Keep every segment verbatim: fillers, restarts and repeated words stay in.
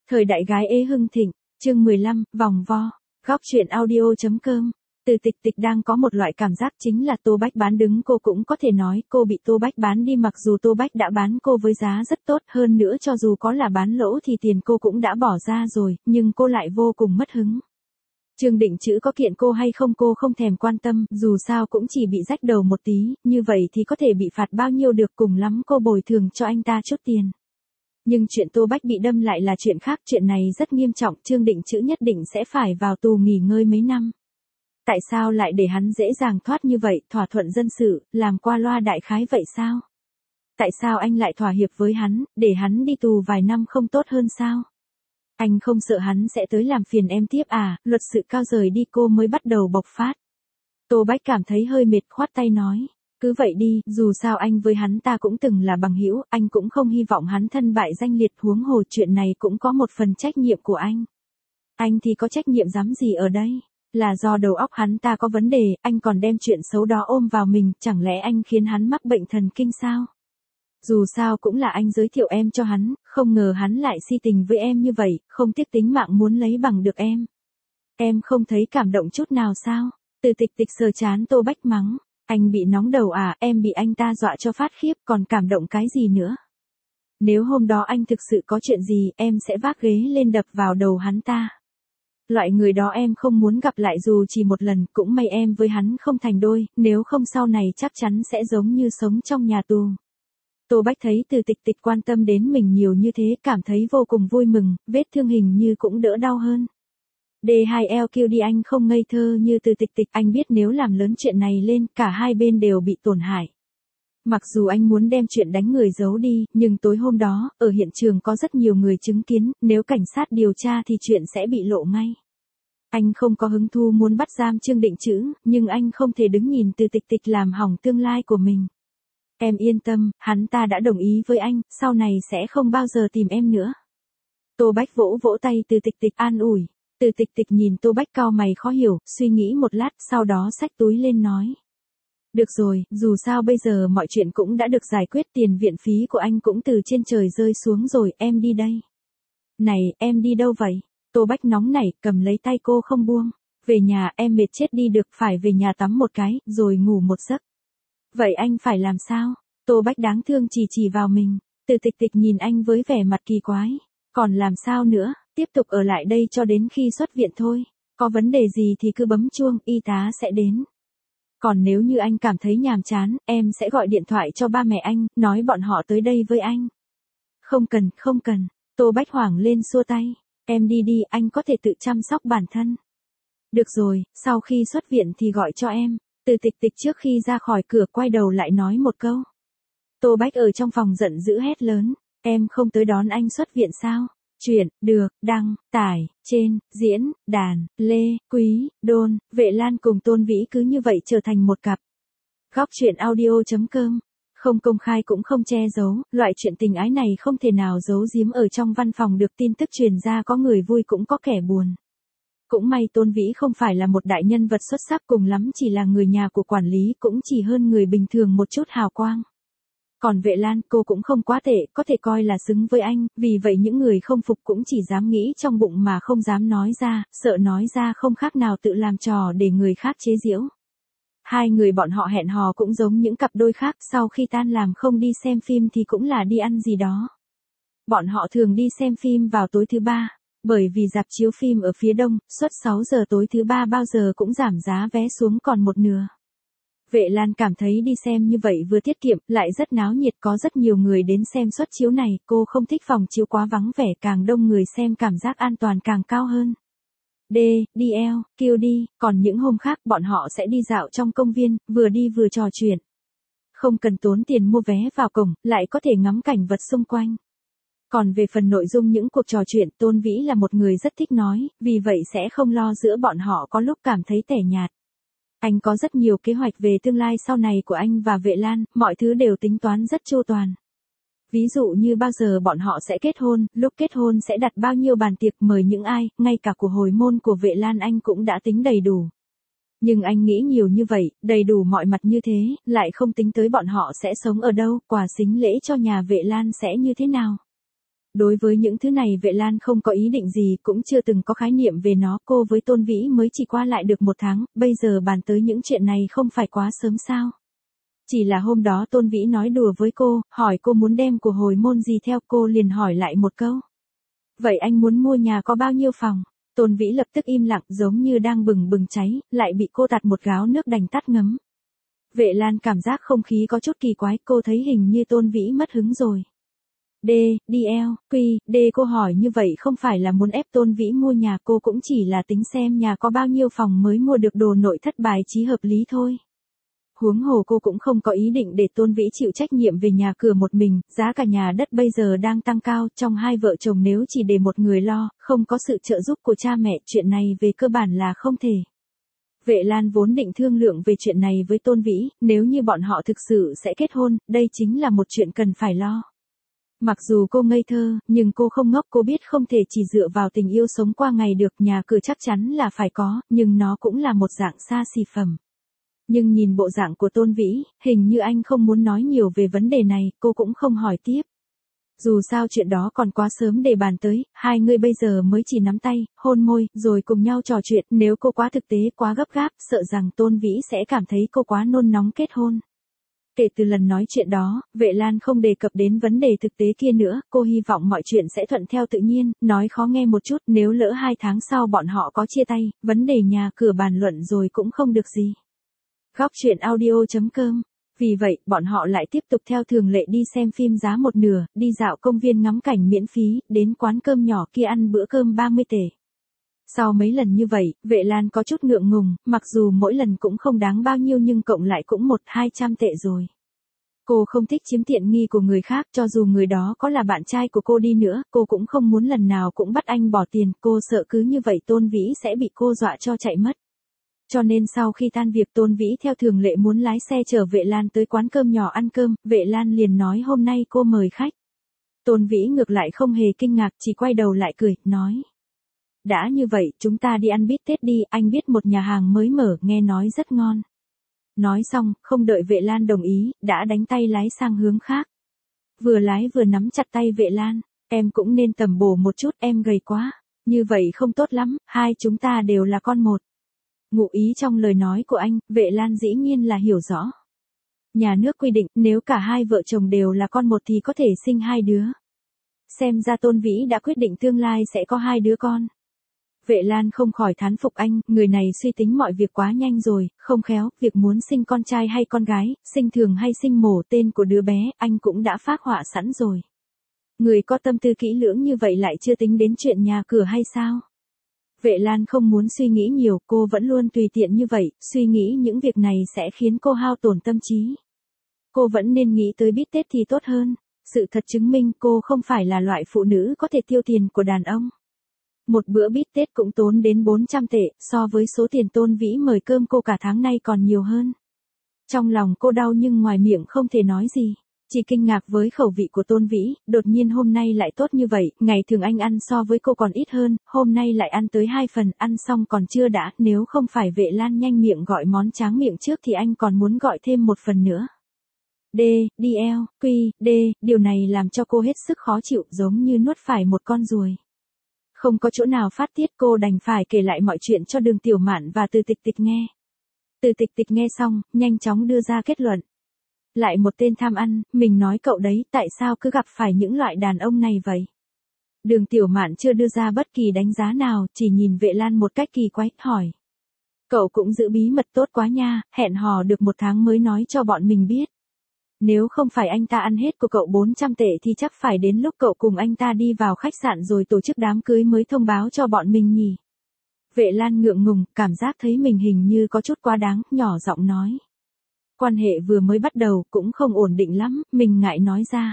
Thời đại gái ế hưng thịnh, chương mười lăm, vòng vo, góc truyện audio.com. Từ Tịch Tịch đang có một loại cảm giác chính là Tô Bách bán đứng cô, cũng có thể nói cô bị Tô Bách bán đi, mặc dù Tô Bách đã bán cô với giá rất tốt, hơn nữa cho dù có là bán lỗ thì tiền cô cũng đã bỏ ra rồi, nhưng cô lại vô cùng mất hứng. Trương Định Chữ có kiện cô hay không cô không thèm quan tâm, dù sao cũng chỉ bị rách đầu một tí, như vậy thì có thể bị phạt bao nhiêu được, cùng lắm cô bồi thường cho anh ta chút tiền. Nhưng chuyện Tô Bách bị đâm lại là chuyện khác, chuyện này rất nghiêm trọng, Trương Định Chữ nhất định sẽ phải vào tù nghỉ ngơi mấy năm. Tại sao lại để hắn dễ dàng thoát như vậy, thỏa thuận dân sự, làm qua loa đại khái vậy sao? Tại sao anh lại thỏa hiệp với hắn, để hắn đi tù vài năm không tốt hơn sao? Anh không sợ hắn sẽ tới làm phiền em tiếp à? Luật sự cao rời đi cô mới bắt đầu bộc phát. Tô Bách cảm thấy hơi mệt, khoát tay nói. Cứ vậy đi, dù sao anh với hắn ta cũng từng là bằng hữu, anh cũng không hy vọng hắn thân bại danh liệt, huống hồ chuyện này cũng có một phần trách nhiệm của anh. Anh thì có trách nhiệm dám gì ở đây? Là do đầu óc hắn ta có vấn đề, anh còn đem chuyện xấu đó ôm vào mình, chẳng lẽ anh khiến hắn mắc bệnh thần kinh sao? Dù sao cũng là anh giới thiệu em cho hắn, không ngờ hắn lại si tình với em như vậy, không tiếc tính mạng muốn lấy bằng được em. Em không thấy cảm động chút nào sao? Từ Tịch Tịch sờ chán Tô Bách mắng. Anh bị nóng đầu à, em bị anh ta dọa cho phát khiếp, còn cảm động cái gì nữa? Nếu hôm đó anh thực sự có chuyện gì, em sẽ vác ghế lên đập vào đầu hắn ta. Loại người đó em không muốn gặp lại dù chỉ một lần, cũng may em với hắn không thành đôi, nếu không sau này chắc chắn sẽ giống như sống trong nhà tù. Tô Bách thấy Từ Tịch Tịch quan tâm đến mình nhiều như thế, cảm thấy vô cùng vui mừng, vết thương hình như cũng đỡ đau hơn. D hai L Q đi, anh không ngây thơ như Từ Tịch Tịch, anh biết nếu làm lớn chuyện này lên, cả hai bên đều bị tổn hại. Mặc dù anh muốn đem chuyện đánh người giấu đi, nhưng tối hôm đó, ở hiện trường có rất nhiều người chứng kiến, nếu cảnh sát điều tra thì chuyện sẽ bị lộ ngay. Anh không có hứng thú muốn bắt giam Trương Định Chữ, nhưng anh không thể đứng nhìn Từ Tịch Tịch làm hỏng tương lai của mình. Em yên tâm, hắn ta đã đồng ý với anh, sau này sẽ không bao giờ tìm em nữa. Tô Bách vỗ vỗ tay Từ Tịch Tịch an ủi. Từ Tịch Tịch nhìn Tô Bách cau mày khó hiểu, suy nghĩ một lát, sau đó xách túi lên nói. Được rồi, dù sao bây giờ mọi chuyện cũng đã được giải quyết, tiền viện phí của anh cũng từ trên trời rơi xuống rồi, em đi đây. Này, em đi đâu vậy? Tô Bách nóng nảy, cầm lấy tay cô không buông. Về nhà, em mệt chết đi được, phải về nhà tắm một cái, rồi ngủ một giấc. Vậy anh phải làm sao? Tô Bách đáng thương chỉ chỉ vào mình. Từ Tịch Tịch nhìn anh với vẻ mặt kỳ quái. Còn làm sao nữa, tiếp tục ở lại đây cho đến khi xuất viện thôi. Có vấn đề gì thì cứ bấm chuông, y tá sẽ đến. Còn nếu như anh cảm thấy nhàm chán, em sẽ gọi điện thoại cho ba mẹ anh, nói bọn họ tới đây với anh. Không cần, không cần. Tô Bách hoảng lên xua tay. Em đi đi, anh có thể tự chăm sóc bản thân. Được rồi, sau khi xuất viện thì gọi cho em. Từ Tịch Tịch trước khi ra khỏi cửa quay đầu lại nói một câu. Tô Bách ở trong phòng giận dữ hét lớn. Em không tới đón anh xuất viện sao? Chuyện, được, đăng, tải, trên, diễn, đàn, Lê, Quý, Đôn, Vệ Lan cùng Tôn Vĩ cứ như vậy trở thành một cặp. Góc truyện audio.com. Không công khai cũng không che giấu, loại chuyện tình ái này không thể nào giấu giếm ở trong văn phòng được, tin tức truyền ra có người vui cũng có kẻ buồn. Cũng may Tôn Vĩ không phải là một đại nhân vật xuất sắc, cùng lắm chỉ là người nhà của quản lý, cũng chỉ hơn người bình thường một chút hào quang. Còn Vệ Lan, cô cũng không quá tệ, có thể coi là xứng với anh, vì vậy những người không phục cũng chỉ dám nghĩ trong bụng mà không dám nói ra, sợ nói ra không khác nào tự làm trò để người khác chế giễu. Hai người bọn họ hẹn hò cũng giống những cặp đôi khác, sau khi tan làm không đi xem phim thì cũng là đi ăn gì đó. Bọn họ thường đi xem phim vào tối thứ ba, bởi vì rạp chiếu phim ở phía đông, suốt sáu giờ tối thứ ba bao giờ cũng giảm giá vé xuống còn một nửa. Vệ Lan cảm thấy đi xem như vậy vừa tiết kiệm, lại rất náo nhiệt, có rất nhiều người đến xem suất chiếu này, cô không thích phòng chiếu quá vắng vẻ, càng đông người xem cảm giác an toàn càng cao hơn. D, D L, Q đi, còn những hôm khác bọn họ sẽ đi dạo trong công viên, vừa đi vừa trò chuyện. Không cần tốn tiền mua vé vào cổng, lại có thể ngắm cảnh vật xung quanh. Còn về phần nội dung những cuộc trò chuyện, Tôn Vĩ là một người rất thích nói, vì vậy sẽ không lo giữa bọn họ có lúc cảm thấy tẻ nhạt. Anh có rất nhiều kế hoạch về tương lai sau này của anh và Vệ Lan, mọi thứ đều tính toán rất chu toàn. Ví dụ như bao giờ bọn họ sẽ kết hôn, lúc kết hôn sẽ đặt bao nhiêu bàn tiệc, mời những ai, ngay cả của hồi môn của Vệ Lan anh cũng đã tính đầy đủ. Nhưng anh nghĩ nhiều như vậy, đầy đủ mọi mặt như thế, lại không tính tới bọn họ sẽ sống ở đâu, quà sính lễ cho nhà Vệ Lan sẽ như thế nào. Đối với những thứ này Vệ Lan không có ý định gì, cũng chưa từng có khái niệm về nó, cô với Tôn Vĩ mới chỉ qua lại được một tháng, bây giờ bàn tới những chuyện này không phải quá sớm sao. Chỉ là hôm đó Tôn Vĩ nói đùa với cô, hỏi cô muốn đem của hồi môn gì theo, cô liền hỏi lại một câu. Vậy anh muốn mua nhà có bao nhiêu phòng? Tôn Vĩ lập tức im lặng giống như đang bừng bừng cháy, lại bị cô tạt một gáo nước đành tắt ngấm. Vệ Lan cảm giác không khí có chút kỳ quái, cô thấy hình như Tôn Vĩ mất hứng rồi. D, đi eo, quy, D cô hỏi như vậy không phải là muốn ép Tôn Vĩ mua nhà, cô cũng chỉ là tính xem nhà có bao nhiêu phòng mới mua được đồ nội thất bài trí hợp lý thôi. Huống hồ cô cũng không có ý định để Tôn Vĩ chịu trách nhiệm về nhà cửa một mình, giá cả nhà đất bây giờ đang tăng cao, trong hai vợ chồng nếu chỉ để một người lo, không có sự trợ giúp của cha mẹ, chuyện này về cơ bản là không thể. Vệ Lan vốn định thương lượng về chuyện này với Tôn Vĩ, nếu như bọn họ thực sự sẽ kết hôn, đây chính là một chuyện cần phải lo. Mặc dù cô ngây thơ, nhưng cô không ngốc, cô biết không thể chỉ dựa vào tình yêu sống qua ngày được, nhà cửa chắc chắn là phải có, nhưng nó cũng là một dạng xa xỉ phẩm. Nhưng nhìn bộ dạng của Tôn Vĩ, hình như anh không muốn nói nhiều về vấn đề này, cô cũng không hỏi tiếp. Dù sao chuyện đó còn quá sớm để bàn tới, hai người bây giờ mới chỉ nắm tay, hôn môi, rồi cùng nhau trò chuyện, nếu cô quá thực tế, quá gấp gáp, sợ rằng Tôn Vĩ sẽ cảm thấy cô quá nôn nóng kết hôn. Kể từ lần nói chuyện đó, Vệ Lan không đề cập đến vấn đề thực tế kia nữa, cô hy vọng mọi chuyện sẽ thuận theo tự nhiên, nói khó nghe một chút, nếu lỡ hai tháng sau bọn họ có chia tay, vấn đề nhà cửa bàn luận rồi cũng không được gì. Góc truyện audio chấm com. Vì vậy, bọn họ lại tiếp tục theo thường lệ đi xem phim giá một nửa, đi dạo công viên ngắm cảnh miễn phí, đến quán cơm nhỏ kia ăn bữa cơm ba mươi tệ. Sau mấy lần như vậy, Vệ Lan có chút ngượng ngùng, mặc dù mỗi lần cũng không đáng bao nhiêu nhưng cộng lại cũng một hai trăm tệ rồi. Cô không thích chiếm tiện nghi của người khác, cho dù người đó có là bạn trai của cô đi nữa, cô cũng không muốn lần nào cũng bắt anh bỏ tiền, cô sợ cứ như vậy Tôn Vĩ sẽ bị cô dọa cho chạy mất. Cho nên sau khi tan việc Tôn Vĩ theo thường lệ muốn lái xe chở Vệ Lan tới quán cơm nhỏ ăn cơm, Vệ Lan liền nói hôm nay cô mời khách. Tôn Vĩ ngược lại không hề kinh ngạc, chỉ quay đầu lại cười, nói. Đã như vậy, chúng ta đi ăn bít tết đi, anh biết một nhà hàng mới mở, nghe nói rất ngon. Nói xong, không đợi Vệ Lan đồng ý, đã đánh tay lái sang hướng khác. Vừa lái vừa nắm chặt tay Vệ Lan, em cũng nên tầm bổ một chút, em gầy quá. Như vậy không tốt lắm, hai chúng ta đều là con một. Ngụ ý trong lời nói của anh, Vệ Lan dĩ nhiên là hiểu rõ. Nhà nước quy định, nếu cả hai vợ chồng đều là con một thì có thể sinh hai đứa. Xem ra Tôn Vĩ đã quyết định tương lai sẽ có hai đứa con. Vệ Lan không khỏi thán phục anh, người này suy tính mọi việc quá nhanh rồi, không khéo, việc muốn sinh con trai hay con gái, sinh thường hay sinh mổ, tên của đứa bé, anh cũng đã phác họa sẵn rồi. Người có tâm tư kỹ lưỡng như vậy lại chưa tính đến chuyện nhà cửa hay sao? Vệ Lan không muốn suy nghĩ nhiều, cô vẫn luôn tùy tiện như vậy, suy nghĩ những việc này sẽ khiến cô hao tổn tâm trí. Cô vẫn nên nghĩ tới bít tết thì tốt hơn. Sự thật chứng minh cô không phải là loại phụ nữ có thể tiêu tiền của đàn ông. Một bữa bít tết cũng tốn đến bốn trăm tệ, so với số tiền Tôn Vĩ mời cơm cô cả tháng nay còn nhiều hơn. Trong lòng cô đau nhưng ngoài miệng không thể nói gì. Chỉ kinh ngạc với khẩu vị của Tôn Vĩ, đột nhiên hôm nay lại tốt như vậy, ngày thường anh ăn so với cô còn ít hơn, hôm nay lại ăn tới hai phần, ăn xong còn chưa đã, nếu không phải Vệ Lan nhanh miệng gọi món tráng miệng trước thì anh còn muốn gọi thêm một phần nữa. D, đi eo, quy, D, điều này làm cho cô hết sức khó chịu, giống như nuốt phải một con ruồi. Không có chỗ nào phát tiết, cô đành phải kể lại mọi chuyện cho Đường Tiểu Mạn và Từ Tịch Tịch nghe. Từ Tịch Tịch nghe xong, nhanh chóng đưa ra kết luận. Lại một tên tham ăn, mình nói cậu đấy, tại sao cứ gặp phải những loại đàn ông này vậy? Đường Tiểu Mạn chưa đưa ra bất kỳ đánh giá nào, chỉ nhìn Vệ Lan một cách kỳ quái, hỏi. Cậu cũng giữ bí mật tốt quá nha, hẹn hò được một tháng mới nói cho bọn mình biết. Nếu không phải anh ta ăn hết của cậu bốn trăm tệ thì chắc phải đến lúc cậu cùng anh ta đi vào khách sạn rồi tổ chức đám cưới mới thông báo cho bọn mình nhỉ. Vệ Lan ngượng ngùng, cảm giác thấy mình hình như có chút quá đáng, nhỏ giọng nói. Quan hệ vừa mới bắt đầu, cũng không ổn định lắm, mình ngại nói ra.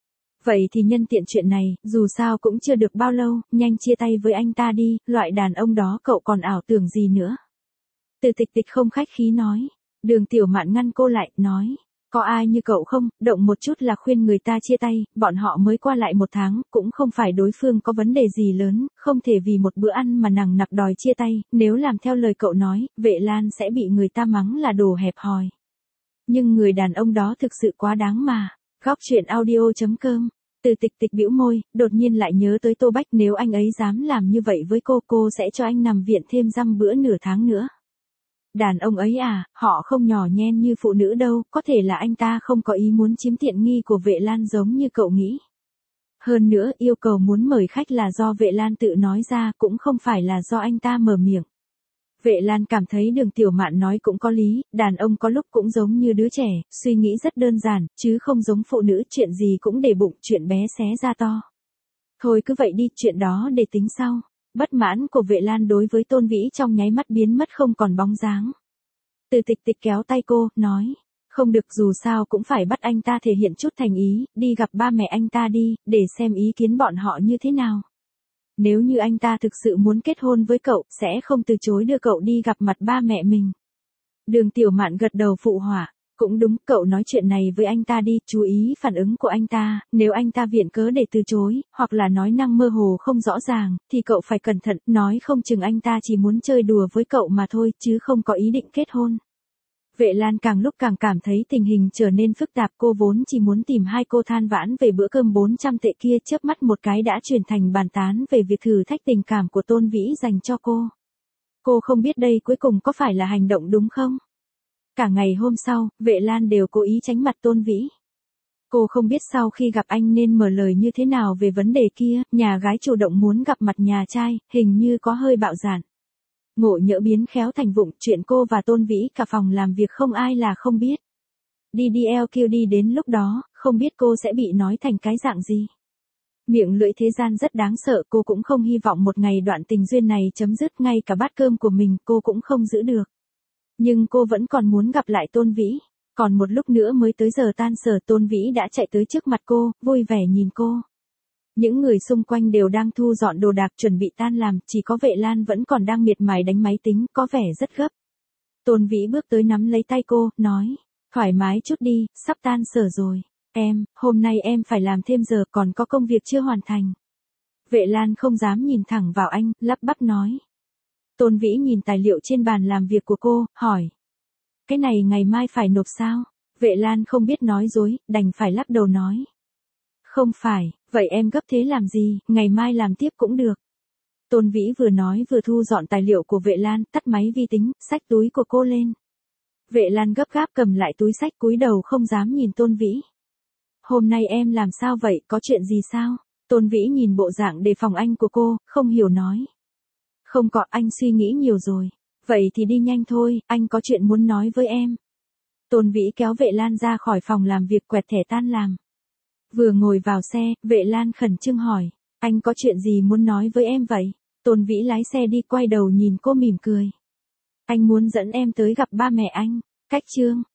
Vậy thì nhân tiện chuyện này, dù sao cũng chưa được bao lâu, nhanh chia tay với anh ta đi, loại đàn ông đó cậu còn ảo tưởng gì nữa. Từ Tịch Tịch không khách khí nói. Đường Tiểu Mạn ngăn cô lại, nói. Có ai như cậu không, động một chút là khuyên người ta chia tay, bọn họ mới qua lại một tháng, cũng không phải đối phương có vấn đề gì lớn, không thể vì một bữa ăn mà nằng nặc đòi chia tay, nếu làm theo lời cậu nói, Vệ Lan sẽ bị người ta mắng là đồ hẹp hòi. Nhưng người đàn ông đó thực sự quá đáng mà. Góc truyện audio chấm com Từ Tịch Tịch bĩu môi, đột nhiên lại nhớ tới Tô Bách, nếu anh ấy dám làm như vậy với cô, cô sẽ cho anh nằm viện thêm dăm bữa nửa tháng nữa. Đàn ông ấy à, họ không nhỏ nhen như phụ nữ đâu, có thể là anh ta không có ý muốn chiếm tiện nghi của Vệ Lan giống như cậu nghĩ. Hơn nữa, yêu cầu muốn mời khách là do Vệ Lan tự nói ra, cũng không phải là do anh ta mở miệng. Vệ Lan cảm thấy Đường Tiểu Mạn nói cũng có lý, đàn ông có lúc cũng giống như đứa trẻ, suy nghĩ rất đơn giản, chứ không giống phụ nữ, chuyện gì cũng để bụng, chuyện bé xé ra to. Thôi cứ vậy đi, chuyện đó để tính sau. Bất mãn của Vệ Lan đối với Tôn Vĩ trong nháy mắt biến mất không còn bóng dáng. Từ Tịch Tịch kéo tay cô, nói, không được, dù sao cũng phải bắt anh ta thể hiện chút thành ý, đi gặp ba mẹ anh ta đi, để xem ý kiến bọn họ như thế nào. Nếu như anh ta thực sự muốn kết hôn với cậu, sẽ không từ chối đưa cậu đi gặp mặt ba mẹ mình. Đường Tiểu Mạn gật đầu phụ họa, cũng đúng, cậu nói chuyện này với anh ta đi, chú ý phản ứng của anh ta, nếu anh ta viện cớ để từ chối, hoặc là nói năng mơ hồ không rõ ràng, thì cậu phải cẩn thận, nói không chừng anh ta chỉ muốn chơi đùa với cậu mà thôi, chứ không có ý định kết hôn. Vệ Lan càng lúc càng cảm thấy tình hình trở nên phức tạp, cô vốn chỉ muốn tìm hai cô than vãn về bữa cơm bốn trăm tệ kia, chớp mắt một cái đã chuyển thành bàn tán về việc thử thách tình cảm của Tôn Vĩ dành cho cô. Cô không biết đây cuối cùng có phải là hành động đúng không? Cả ngày hôm sau, Vệ Lan đều cố ý tránh mặt Tôn Vĩ. Cô không biết sau khi gặp anh nên mở lời như thế nào về vấn đề kia, nhà gái chủ động muốn gặp mặt nhà trai, hình như có hơi bạo dạn. Ngộ nhỡ biến khéo thành vụng, chuyện cô và Tôn Vĩ cả phòng làm việc không ai là không biết. Đi đi eo kêu đi, đến lúc đó, không biết cô sẽ bị nói thành cái dạng gì. Miệng lưỡi thế gian rất đáng sợ, cô cũng không hy vọng một ngày đoạn tình duyên này chấm dứt, ngay cả bát cơm của mình cô cũng không giữ được. Nhưng cô vẫn còn muốn gặp lại Tôn Vĩ. Còn một lúc nữa mới tới giờ tan sở, Tôn Vĩ đã chạy tới trước mặt cô, vui vẻ nhìn cô. Những người xung quanh đều đang thu dọn đồ đạc chuẩn bị tan làm, chỉ có Vệ Lan vẫn còn đang miệt mài đánh máy tính, có vẻ rất gấp. Tôn Vĩ bước tới nắm lấy tay cô, nói, thoải mái chút đi, sắp tan sở rồi. Em, hôm nay em phải làm thêm giờ, còn có công việc chưa hoàn thành. Vệ Lan không dám nhìn thẳng vào anh, lắp bắp nói. Tôn Vĩ nhìn tài liệu trên bàn làm việc của cô, hỏi. Cái này ngày mai phải nộp sao? Vệ Lan không biết nói dối, đành phải lắc đầu nói. Không phải, vậy em gấp thế làm gì, ngày mai làm tiếp cũng được. Tôn Vĩ vừa nói vừa thu dọn tài liệu của Vệ Lan, tắt máy vi tính, xách túi của cô lên. Vệ Lan gấp gáp cầm lại túi xách, cúi đầu không dám nhìn Tôn Vĩ. Hôm nay em làm sao vậy, có chuyện gì sao? Tôn Vĩ nhìn bộ dạng đề phòng anh của cô, không hiểu nói. Không có, anh suy nghĩ nhiều rồi. Vậy thì đi nhanh thôi, anh có chuyện muốn nói với em. Tôn Vĩ kéo Vệ Lan ra khỏi phòng làm việc, quẹt thẻ tan làm. Vừa ngồi vào xe, Vệ Lan khẩn trương hỏi, anh có chuyện gì muốn nói với em vậy? Tôn Vĩ lái xe đi, quay đầu nhìn cô mỉm cười. Anh muốn dẫn em tới gặp ba mẹ anh. Cách chương